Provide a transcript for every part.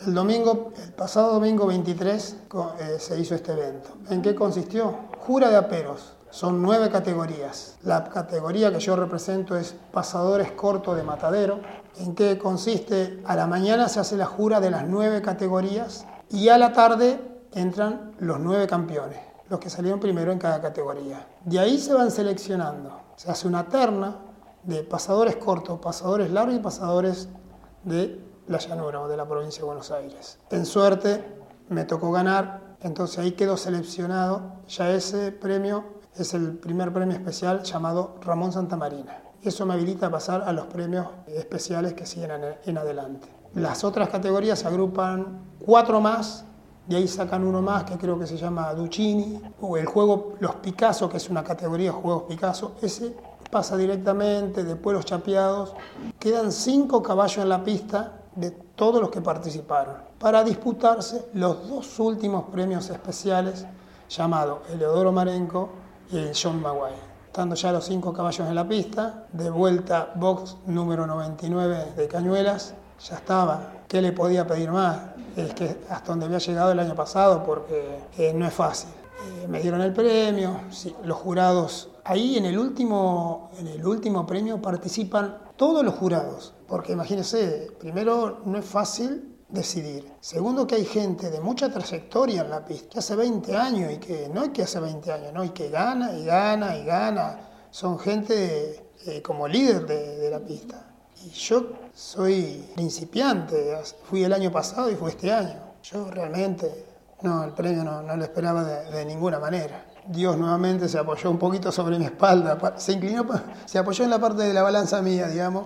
El pasado domingo 23 se hizo este evento. ¿En qué consistió? Jura de aperos. Son 9 categorías. La categoría que yo represento es pasadores cortos de matadero. ¿En qué consiste? A la mañana se hace la jura de las 9 categorías y a la tarde entran los 9 campeones, los que salieron primero en cada categoría. De ahí se van seleccionando. Se hace una terna de pasadores cortos, pasadores largos y pasadores de la llanura o de la provincia de Buenos Aires. En suerte me tocó ganar, entonces ahí quedó seleccionado. Ya ese premio es el primer premio especial llamado Ramón Santamarina. Eso me habilita a pasar a los premios especiales que siguen en adelante. Las otras categorías se agrupan 4 más, de ahí sacan uno más que creo que se llama Duccini, o el juego Los Picasso, que es una categoría de juegos Picasso. Ese pasa directamente, después los chapeados. Quedan 5 caballos en la pista de todos los que participaron para disputarse los 2 últimos premios especiales llamados Eleodoro Marenco y el John Maguire. Estando ya los 5 caballos en la pista, de vuelta box número 99 de Cañuelas, ya estaba. ¿Qué le podía pedir más? Es que hasta donde había llegado el año pasado, porque no es fácil. Me dieron el premio, sí, los jurados. Ahí en el último premio participan todos los jurados, porque imagínense, primero no es fácil decidir. Segundo, que hay gente de mucha trayectoria en la pista, que hace 20 años y que no es que hace 20 años, no, y que gana y gana y gana. Son gente como líder de la pista. Y yo soy principiante, fui el año pasado y fui este año. Yo realmente, el premio no lo esperaba de ninguna manera. Dios nuevamente se apoyó un poquito sobre mi espalda, se inclinó, se apoyó en la parte de la balanza mía, digamos,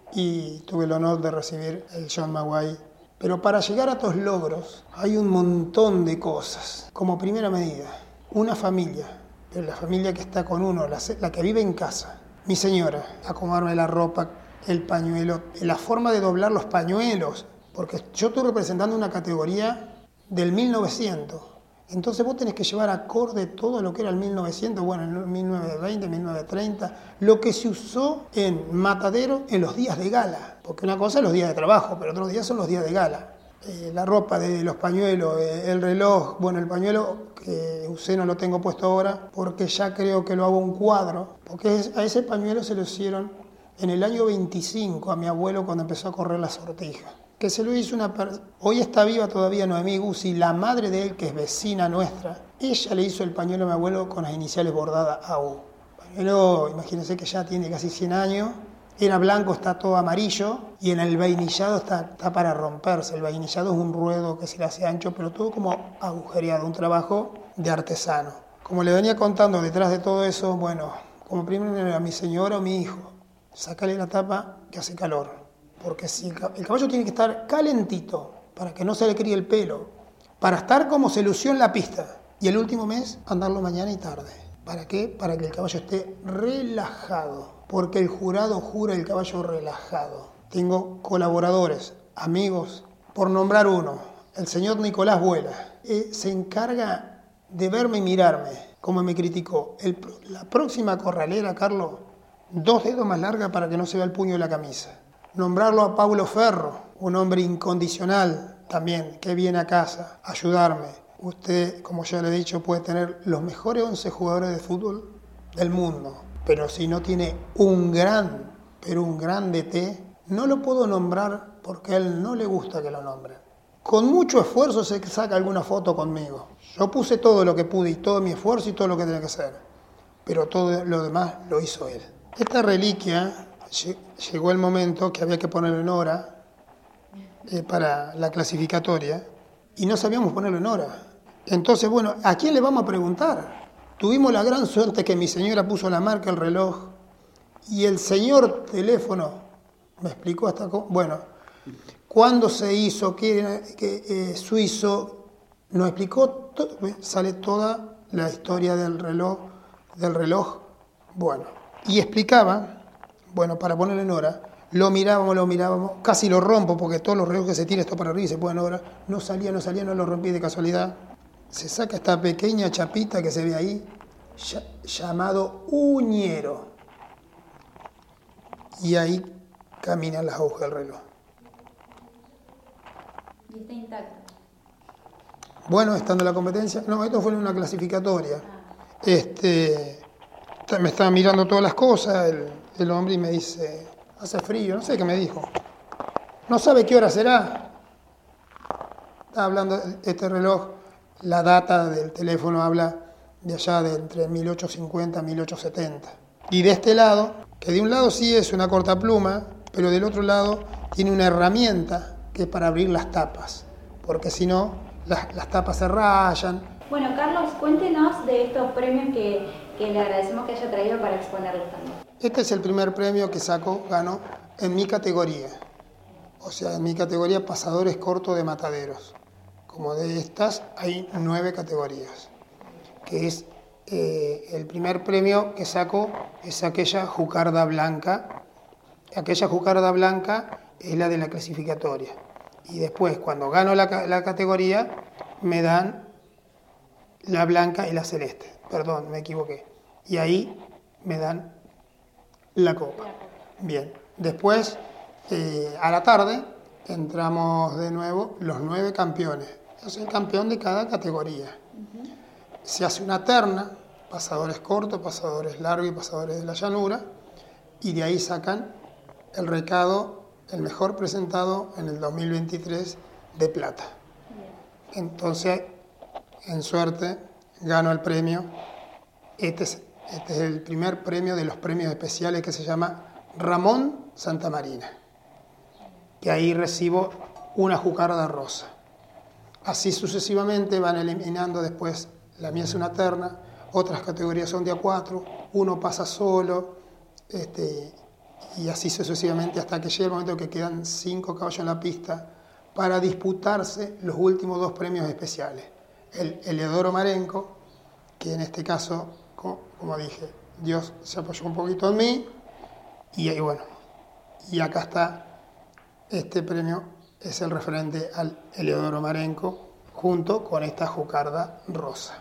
y tuve el honor de recibir el John Maguire. Pero para llegar a estos logros hay un montón de cosas. Como primera medida, una familia, pero la familia que está con uno, la que vive en casa. Mi señora, acomodarme la ropa, el pañuelo, la forma de doblar los pañuelos, porque yo estoy representando una categoría del 1900. Entonces vos tenés que llevar acorde todo lo que era el 1900, bueno, el 1920, 1930, lo que se usó en matadero en los días de gala. Porque una cosa es los días de trabajo, pero otros días son los días de gala. La ropa de los pañuelos, el reloj, bueno, el pañuelo que usé no lo tengo puesto ahora porque ya creo que lo hago un cuadro, porque a ese pañuelo se lo hicieron en el año 25 a mi abuelo cuando empezó a correr la Sortija. Que se lo hizo hoy está viva todavía Noemí Guzzi, la madre de él, que es vecina nuestra. Ella le hizo el pañuelo a mi abuelo con las iniciales bordadas AU. Pañuelo, imagínense que ya tiene casi 100 años, era blanco, está todo amarillo, y en el vainillado está para romperse. El vainillado es un ruedo que se le hace ancho, pero todo como agujereado, un trabajo de artesano. Como le venía contando, detrás de todo eso, bueno, como primero a mi señora o mi hijo, sácale la tapa que hace calor. Porque si el caballo tiene que estar calentito para que no se le críe el pelo, para estar como se lució en la pista. Y el último mes, andarlo mañana y tarde. ¿Para qué? Para que el caballo esté relajado. Porque el jurado jura el caballo relajado. Tengo colaboradores, amigos, por nombrar uno, el señor Nicolás Vuela. Se encarga de verme y mirarme, como me criticó. La próxima corralera, Carlos, 2 dedos más larga para que no se vea el puño de la camisa. Nombrarlo a Paulo Ferro, un hombre incondicional también, que viene a casa a ayudarme. Usted, como ya le he dicho, puede tener los mejores 11 jugadores de fútbol del mundo, pero si no tiene un gran DT, no lo puedo nombrar porque a él no le gusta que lo nombren. Con mucho esfuerzo se saca alguna foto conmigo. Yo puse todo lo que pude y todo mi esfuerzo y todo lo que tenía que hacer, pero todo lo demás lo hizo él. Esta reliquia, llegó el momento que había que ponerlo en hora para la clasificatoria y no sabíamos ponerlo en hora. Entonces, bueno, ¿a quién le vamos a preguntar? Tuvimos la gran suerte que mi señora puso la marca, el reloj, y el señor teléfono me explicó hasta cuándo se hizo, qué suizo, nos explicó, sale toda la historia del reloj, bueno, y explicaba. Bueno, para ponerlo en hora, lo mirábamos, casi lo rompo porque todos los relojes que se tiran esto para arriba y se ponen en hora, no salía, no lo rompí de casualidad. Se saca esta pequeña chapita que se ve ahí, llamado uñero. Y ahí caminan las agujas del reloj. Y está intacto. Bueno, estando en la competencia, no, esto fue en una clasificatoria. Me estaba mirando todas las cosas, el hombre, y me dice, hace frío, no sé qué me dijo. No sabe qué hora será. Estaba hablando, este reloj, la data del teléfono habla de allá de entre 1850 y 1870. Y de este lado, que de un lado sí es una cortapluma, pero del otro lado tiene una herramienta que es para abrir las tapas, porque si no, las tapas se rayan. Bueno, Carlos, cuéntenos de estos premios que le agradecemos que haya traído para exponerlos también. Este es el primer premio que ganó en mi categoría. O sea, en mi categoría pasadores cortos de mataderos. Como de estas hay 9 categorías. Que es el primer premio que saco es aquella jucarda blanca. Aquella jucarda blanca es la de la clasificatoria. Y después, cuando gano la categoría, me dan la blanca y la celeste. Perdón, me equivoqué. Y ahí me dan la copa. Bien. Después, a la tarde, entramos de nuevo los 9 campeones. Es el campeón de cada categoría. Se hace una terna, pasadores cortos, pasadores largos y pasadores de la llanura, y de ahí sacan el recado, el mejor presentado en el 2023 de plata. Entonces, en suerte, gano el premio. Este es el primer premio de los premios especiales que se llama Ramón Santamarina, que ahí recibo una jucarda rosa. Así sucesivamente van eliminando después, la mía es una terna, otras categorías son de A4, uno pasa solo, y así sucesivamente hasta que llega el momento que quedan 5 caballos en la pista para disputarse los últimos 2 premios especiales. El Eleodoro Marenco, que en este caso, como dije, Dios se apoyó un poquito en mí, y bueno, y acá está, este premio es el referente al Eleodoro Marenco, junto con esta jucarda rosa.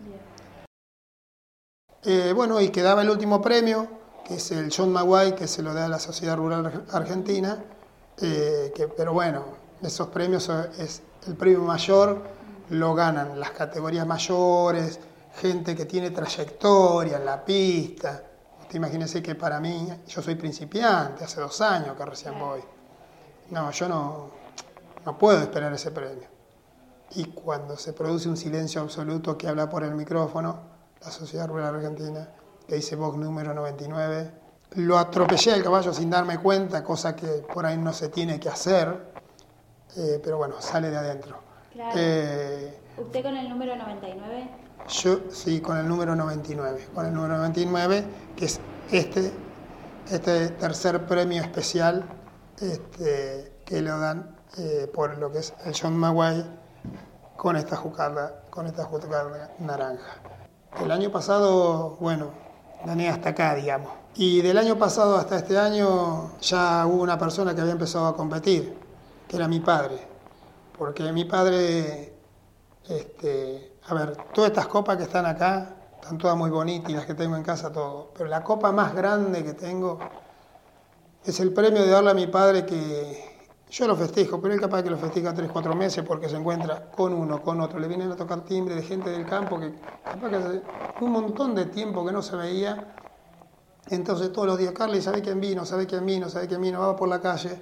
Bueno, y quedaba el último premio, que es el John Maguay, que se lo da a la Sociedad Rural Argentina, pero bueno, esos premios es el premio mayor, lo ganan las categorías mayores, gente que tiene trayectoria en la pista. Usted imagínese que para mí, yo soy principiante, hace 2 años que recién voy. No, yo no puedo esperar ese premio. Y cuando se produce un silencio absoluto que habla por el micrófono, la Sociedad Rural Argentina, que dice box número 99, lo atropellé al caballo sin darme cuenta, cosa que por ahí no se tiene que hacer, pero bueno, sale de adentro. Claro. ¿Usted con el número 99? Yo sí, con el número 99. Con el número 99, que es este tercer premio especial que lo dan por lo que es el John Maguay con esta jucarda naranja. El año pasado, bueno, gané hasta acá, digamos. Y del año pasado hasta este año ya hubo una persona que había empezado a competir, que era mi padre. Porque mi padre, a ver, todas estas copas que están acá, están todas muy bonitas y las que tengo en casa, todo. Pero la copa más grande que tengo es el premio de darle a mi padre, que yo lo festejo, pero él capaz que lo festeja 3-4 meses porque se encuentra con uno, con otro. Le vienen a tocar timbre de gente del campo que capaz que hace un montón de tiempo que no se veía. Entonces todos los días, Carly, ¿sabe quién vino? ¿Sabe quién vino? ¿Sabe quién vino? Va por la calle.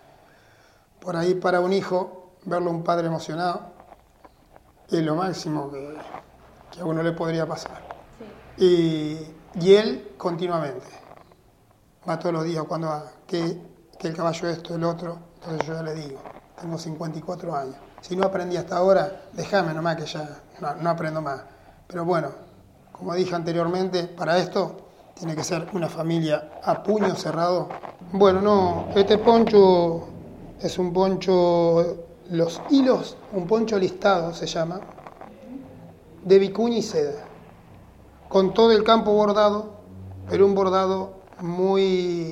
Por ahí para un hijo, verlo un padre emocionado, es lo máximo que a uno le podría pasar. Sí. Y él continuamente va todos los días cuando va, que el caballo esto, el otro. Entonces yo ya le digo, tengo 54 años. Si no aprendí hasta ahora, déjame nomás que ya no aprendo más. Pero bueno, como dije anteriormente, para esto tiene que ser una familia a puño cerrado. Bueno, no, este poncho es un poncho, los hilos, un poncho listado se llama, de vicuña y seda, con todo el campo bordado, pero un bordado muy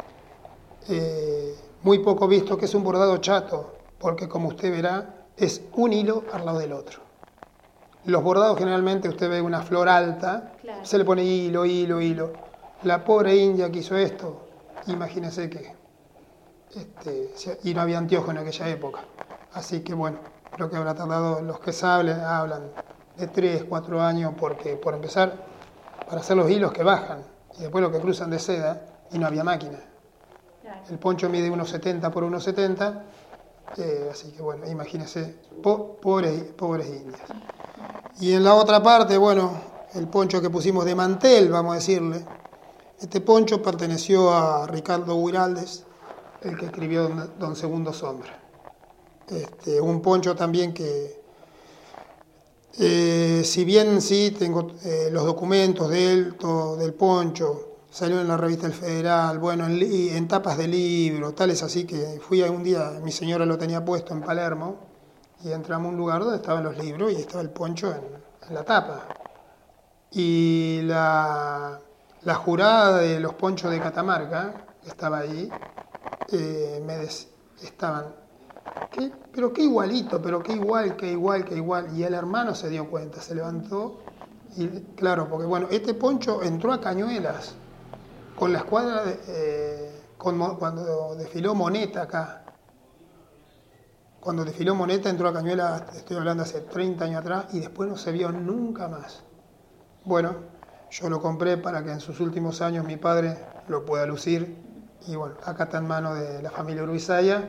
poco visto, que es un bordado chato, porque como usted verá, es un hilo al lado del otro. Los bordados generalmente usted ve una flor alta, claro, se le pone hilo, hilo, hilo. La pobre india que hizo esto, imagínese que, y no había anteojos en aquella época. Así que bueno, creo que habrá tardado, los que saben hablan de 3, 4 años, porque por empezar, para hacer los hilos que bajan y después los que cruzan de seda, y no había máquina. Claro. El poncho mide 1,70 por 1,70, así que bueno, imagínense, pobres indias. Y en la otra parte, bueno, el poncho que pusimos de mantel, vamos a decirle, este poncho perteneció a Ricardo Guiraldes, el que escribió Don Segundo Sombra. Un poncho también que, si bien sí tengo los documentos de él, todo del poncho, salió en la revista El Federal, bueno, en tapas de libros, tales así que fui a un día, mi señora lo tenía puesto en Palermo, y entramos a un lugar donde estaban los libros y estaba el poncho en la tapa. Y la jurada de los ponchos de Catamarca, que estaba ahí, estaban, pero qué igualito, pero qué igual. Y el hermano se dio cuenta, se levantó, y claro, porque bueno, este poncho entró a Cañuelas con la escuadra, cuando desfiló Moneta acá. Cuando desfiló Moneta entró a Cañuelas, estoy hablando hace 30 años atrás, y después no se vio nunca más. Bueno, yo lo compré para que en sus últimos años mi padre lo pueda lucir, y bueno, acá está en manos de la familia Urbizaya.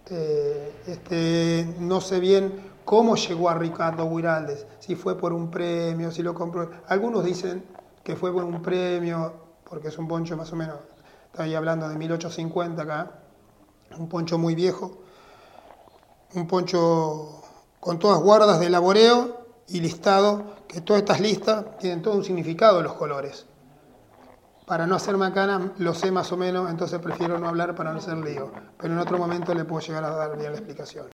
No sé bien cómo llegó a Ricardo Guiraldes, si fue por un premio, si lo compró. Algunos dicen que fue por un premio, porque es un poncho más o menos, estoy hablando de 1850 acá, un poncho muy viejo, un poncho con todas guardas de laboreo y listado, que todas estas listas tienen todo un significado los colores. Para no hacer macana, lo sé más o menos, entonces prefiero no hablar para no hacer lío. Pero en otro momento le puedo llegar a dar bien la explicación.